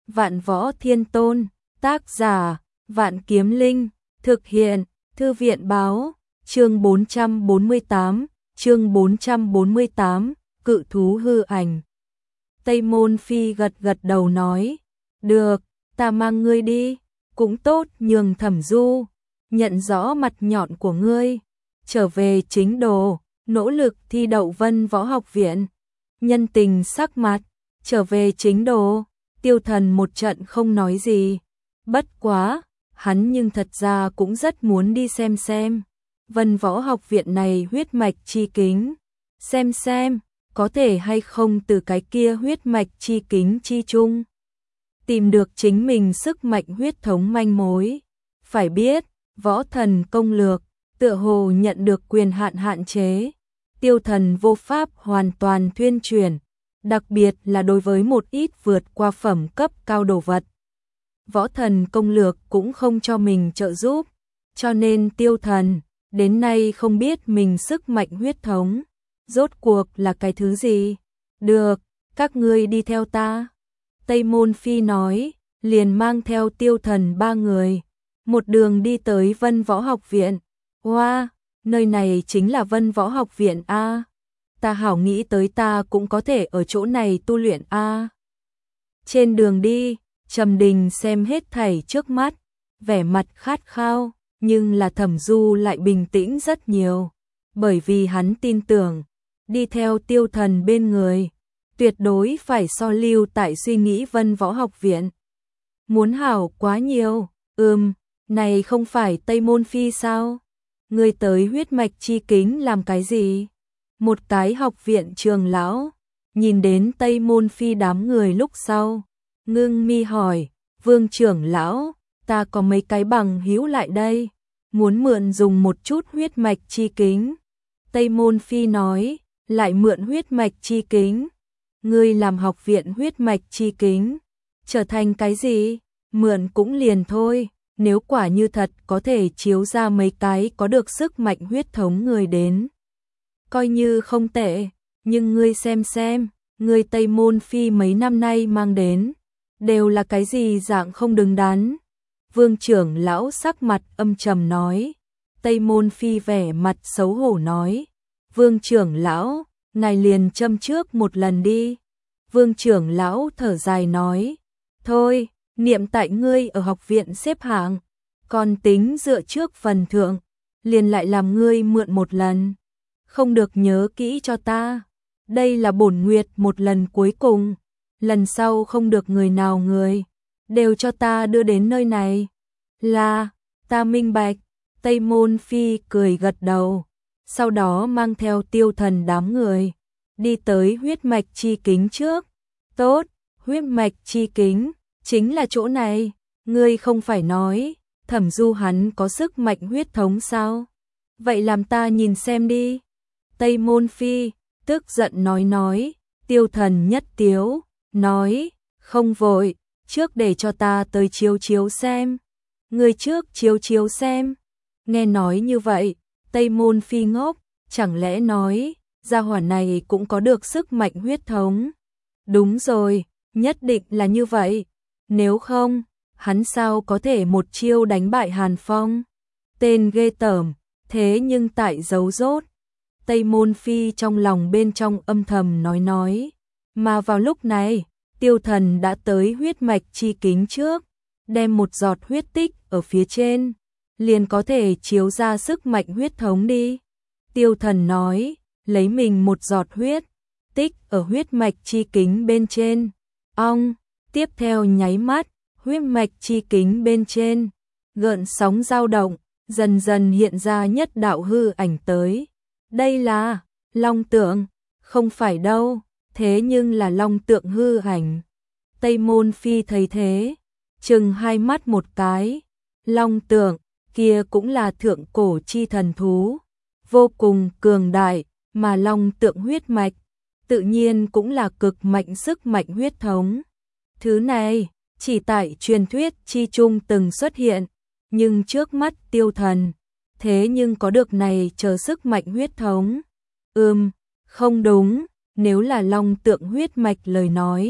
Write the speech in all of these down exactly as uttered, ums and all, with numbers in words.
Vạn Võ Thiên Tôn, tác giả, Vạn Kiếm Linh, thực hiện, Thư viện báo, chương bốn trăm bốn mươi tám, chương bốn trăm bốn mươi tám, cự thú hư ảnh. Tây Môn Phi gật gật đầu nói, được, ta mang ngươi đi, cũng tốt nhường Thẩm Du, nhận rõ mặt nhọn của ngươi, trở về chính đồ, nỗ lực thi đậu Vân Võ Học Viện, nhân tình sắc mặt, trở về chính đồ, Tiêu Thần một trận không nói gì, bất quá, hắn nhưng thật ra cũng rất muốn đi xem xem, Vân Võ Học Viện này huyết mạch chi kính, xem xem, có thể hay không từ cái kia huyết mạch chi kính chi chung, tìm được chính mình sức mạnh huyết thống manh mối. Phải biết, võ thần công lược, tựa hồ nhận được quyền hạn hạn chế, Tiêu Thần vô pháp hoàn toàn thuyên truyền, đặc biệt là đối với một ít vượt qua phẩm cấp cao đồ vật. Võ thần công lược cũng không cho mình trợ giúp, cho nên Tiêu Thần đến nay không biết mình sức mạnh huyết thống rốt cuộc là cái thứ gì. Được, các ngươi đi theo ta. Tây Môn Phi nói, liền mang theo Tiêu Thần ba người, một đường đi tới Vân Võ Học Viện. Wow, nơi này chính là Vân Võ Học Viện a. Ta hảo nghĩ tới ta cũng có thể ở chỗ này tu luyện a. Trên đường đi, Trầm Đình xem hết thảy trước mắt, vẻ mặt khát khao, nhưng là Thẩm Du lại bình tĩnh rất nhiều, bởi vì hắn tin tưởng, đi theo Tiêu Thần bên người, tuyệt đối phải so lưu tại suy nghĩ Vân Võ Học Viện. Muốn hảo quá nhiều, ừm, này không phải Tây Môn Phi sao? Ngươi tới huyết mạch chi kính làm cái gì? Một cái học viện trường lão, nhìn đến Tây Môn Phi đám người lúc sau, ngưng mi hỏi, Vương trưởng lão, ta có mấy cái bằng hữu lại đây, muốn mượn dùng một chút huyết mạch chi kính. Tây Môn Phi nói, lại mượn huyết mạch chi kính. Ngươi làm học viện huyết mạch chi kính, trở thành cái gì? Mượn cũng liền thôi, nếu quả như thật có thể chiếu ra mấy cái có được sức mạnh huyết thống người đến. Coi như không tệ, nhưng ngươi xem xem, ngươi Tây Môn Phi mấy năm nay mang đến, đều là cái gì dạng không đứng đắn. Vương trưởng lão sắc mặt âm trầm nói, Tây Môn Phi vẻ mặt xấu hổ nói, Vương trưởng lão, ngài liền châm trước một lần đi. Vương trưởng lão thở dài nói, thôi, niệm tại ngươi ở học viện xếp hạng, còn tính dựa trước phần thượng, liền lại làm ngươi mượn một lần. Không được nhớ kỹ cho ta, đây là bổn nguyệt một lần cuối cùng, lần sau không được người nào người, đều cho ta đưa đến nơi này. Là, ta minh bạch. Tây Môn Phi cười gật đầu, sau đó mang theo Tiêu Thần đám người, đi tới huyết mạch chi kính trước. Tốt, huyết mạch chi kính, chính là chỗ này, ngươi không phải nói, Thẩm Du hắn có sức mạnh huyết thống sao? Vậy làm ta nhìn xem đi. Tây Môn Phi, tức giận nói nói, Tiêu Thần nhất tiếu, nói, không vội, trước để cho ta tới chiếu chiếu xem. Ngươi trước chiếu chiếu xem. Nghe nói như vậy, Tây Môn Phi ngốc, chẳng lẽ nói, gia hỏa này cũng có được sức mạnh huyết thống. Đúng rồi, nhất định là như vậy. Nếu không, hắn sao có thể một chiêu đánh bại Hàn Phong? Tên ghê tởm, thế nhưng tại giấu rốt. Tây Môn Phi trong lòng bên trong âm thầm nói nói. Mà vào lúc này, Tiêu Thần đã tới huyết mạch chi kính trước, đem một giọt huyết tích ở phía trên, liền có thể chiếu ra sức mạnh huyết thống đi. Tiêu Thần nói, lấy mình một giọt huyết tích ở huyết mạch chi kính bên trên. Ong, tiếp theo nháy mắt, huyết mạch chi kính bên trên, gợn sóng dao động, dần dần hiện ra nhất đạo hư ảnh tới. Đây là long tượng, không phải đâu, thế nhưng là long tượng hư ảnh. Tây Môn Phi thấy thế, chừng hai mắt một cái, long tượng, kia cũng là thượng cổ chi thần thú, vô cùng cường đại, mà long tượng huyết mạch, tự nhiên cũng là cực mạnh sức mạnh huyết thống. Thứ này, chỉ tại truyền thuyết chi chung từng xuất hiện, nhưng trước mắt Tiêu Thần, thế nhưng có được này chờ sức mạnh huyết thống. Ừm, không đúng, nếu là long tượng huyết mạch lời nói,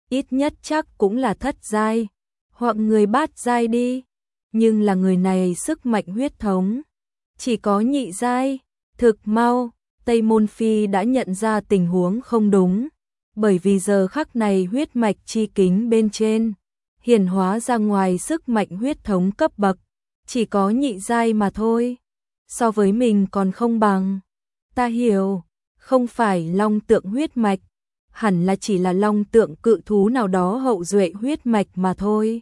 ít nhất chắc cũng là thất giai, hoặc người bát giai đi. Nhưng là người này sức mạnh huyết thống chỉ có nhị giai. Thực mau, Tây Môn Phi đã nhận ra tình huống không đúng, bởi vì giờ khắc này huyết mạch chi kính bên trên hiển hóa ra ngoài sức mạnh huyết thống cấp bậc, chỉ có nhị giai mà thôi. So với mình còn không bằng. Ta hiểu, không phải long tượng huyết mạch, hẳn là chỉ là long tượng cự thú nào đó hậu duệ huyết mạch mà thôi.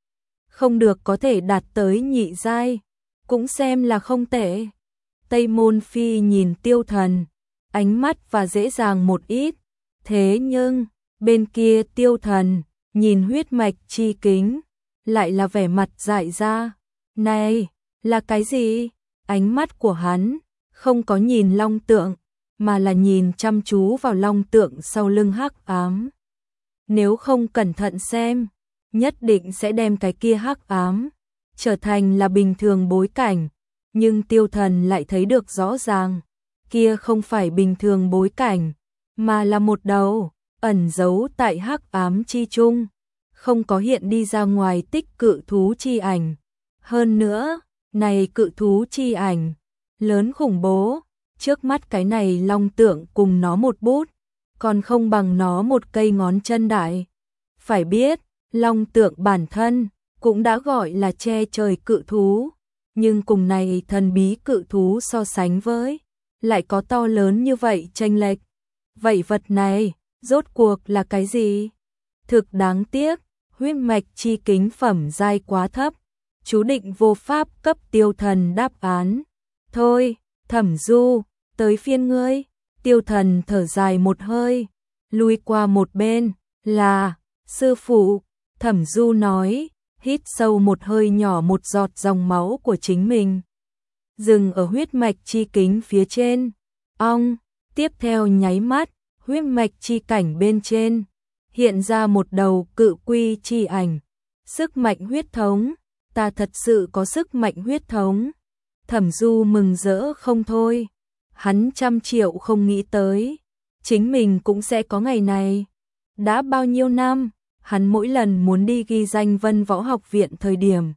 Không được có thể đạt tới nhị giai, cũng xem là không tệ. Tây Môn Phi nhìn Tiêu Thần, ánh mắt và dễ dàng một ít. Thế nhưng, bên kia Tiêu Thần, nhìn huyết mạch chi kính, lại là vẻ mặt dại ra. Này, là cái gì? Ánh mắt của hắn, không có nhìn long tượng, mà là nhìn chăm chú vào long tượng sau lưng hắc ám. Nếu không cẩn thận xem, nhất định sẽ đem cái kia hắc ám trở thành là bình thường bối cảnh. Nhưng Tiêu Thần lại thấy được rõ ràng, kia không phải bình thường bối cảnh, mà là một đầu ẩn giấu tại hắc ám chi trung, không có hiện đi ra ngoài tích cự thú chi ảnh. Hơn nữa, này cự thú chi ảnh lớn khủng bố, trước mắt cái này long tượng cùng nó một bút, còn không bằng nó một cây ngón chân đại. Phải biết, long tượng bản thân cũng đã gọi là che trời cự thú, nhưng cùng này thần bí cự thú so sánh với, lại có to lớn như vậy chênh lệch. Vậy vật này, rốt cuộc là cái gì? Thực đáng tiếc, huyết mạch chi kính phẩm giai quá thấp, chú định vô pháp cấp Tiêu Thần đáp án. Thôi, Thẩm Du, tới phiên ngươi. Tiêu Thần thở dài một hơi, lui qua một bên. Là, sư phụ. Thẩm Du nói, hít sâu một hơi nhỏ một giọt dòng máu của chính mình, dừng ở huyết mạch chi kính phía trên. Ong, tiếp theo nháy mắt, huyết mạch chi cảnh bên trên hiện ra một đầu cự quy chi ảnh. Sức mạnh huyết thống, ta thật sự có sức mạnh huyết thống. Thẩm Du mừng rỡ không thôi, hắn trăm triệu không nghĩ tới, chính mình cũng sẽ có ngày này. Đã bao nhiêu năm, hắn mỗi lần muốn đi ghi danh Vân Võ Học Viện thời điểm,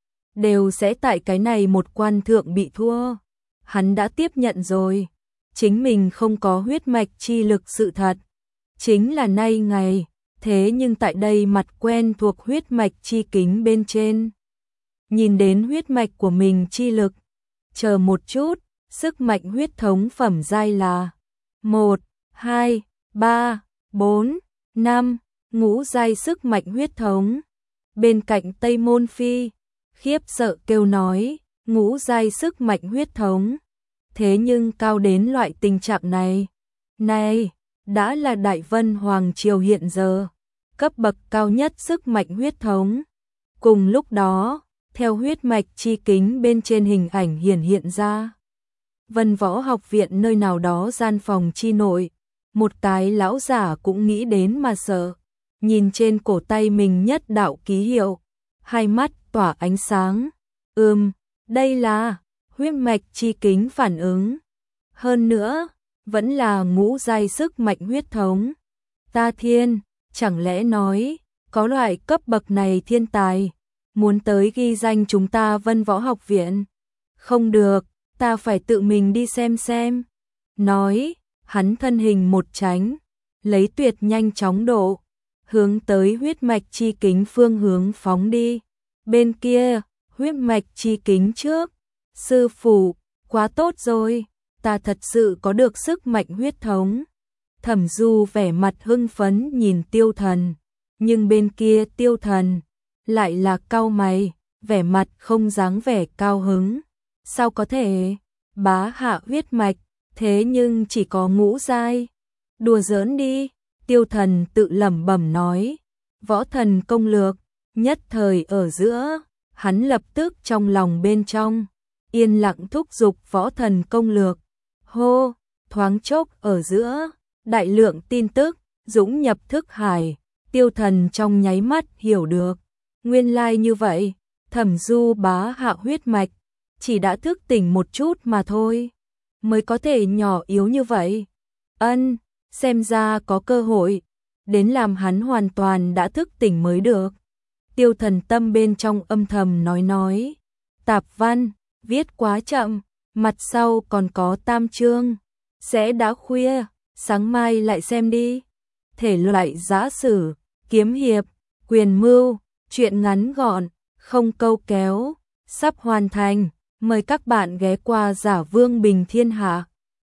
đều sẽ tại cái này một quan thượng bị thua. Hắn đã tiếp nhận rồi, chính mình không có huyết mạch chi lực sự thật, chính là nay ngày, thế nhưng tại đây mặt quen thuộc huyết mạch chi kính bên trên, nhìn đến huyết mạch của mình chi lực. Chờ một chút, sức mạnh huyết thống phẩm giai là một, hai, ba, bốn, năm, ngũ giai sức mạnh huyết thống. Bên cạnh Tây Môn Phi, khiếp sợ kêu nói, ngũ giai sức mạnh huyết thống. Thế nhưng cao đến loại tình trạng này, này, đã là Đại Vân Hoàng Triều hiện giờ, cấp bậc cao nhất sức mạnh huyết thống. Cùng lúc đó, theo huyết mạch chi kính bên trên hình ảnh hiển hiện ra, Vân Võ Học Viện nơi nào đó gian phòng chi nội, một cái lão giả cũng nghĩ đến mà sợ, nhìn trên cổ tay mình nhất đạo ký hiệu, hai mắt tỏa ánh sáng. Ừm, đây là huyết mạch chi kính phản ứng. Hơn nữa, vẫn là ngũ giai sức mạnh huyết thống. Ta thiên, chẳng lẽ nói, có loại cấp bậc này thiên tài, muốn tới ghi danh chúng ta Vân Võ Học Viện? Không được, ta phải tự mình đi xem xem. Nói, hắn thân hình một tránh, lấy tuyệt nhanh chóng độ, hướng tới huyết mạch chi kính phương hướng phóng đi. Bên kia, huyết mạch chi kính trước. Sư phụ, quá tốt rồi, ta thật sự có được sức mạnh huyết thống. Thẩm Du vẻ mặt hưng phấn nhìn Tiêu Thần, nhưng bên kia Tiêu Thần lại là cau mày, vẻ mặt không dáng vẻ cao hứng. Sao có thể? Bá hạ huyết mạch, thế nhưng chỉ có ngũ giai. Đùa giỡn đi, Tiêu Thần tự lẩm bẩm nói. Võ thần công lược, nhất thời ở giữa, hắn lập tức trong lòng bên trong yên lặng thúc giục võ thần công lược. Hô, thoáng chốc ở giữa, đại lượng tin tức dũng nhập thức hải. Tiêu Thần trong nháy mắt hiểu được, nguyên lai như vậy, Thẩm Du bá hạ huyết mạch chỉ đã thức tỉnh một chút mà thôi, mới có thể nhỏ yếu như vậy. Ân, xem ra có cơ hội. đến làm hắn hoàn toàn đã thức tỉnh mới được. Tiêu Thần Tâm bên trong âm thầm nói nói, tạp văn, viết quá chậm, mặt sau còn có tam chương, sẽ đã khuya, sáng mai lại xem đi. Thể loại giã sử, kiếm hiệp, quyền mưu, truyện ngắn gọn, không câu kéo, sắp hoàn thành, mời các bạn ghé qua Giả Vương Bình Thiên Hạ.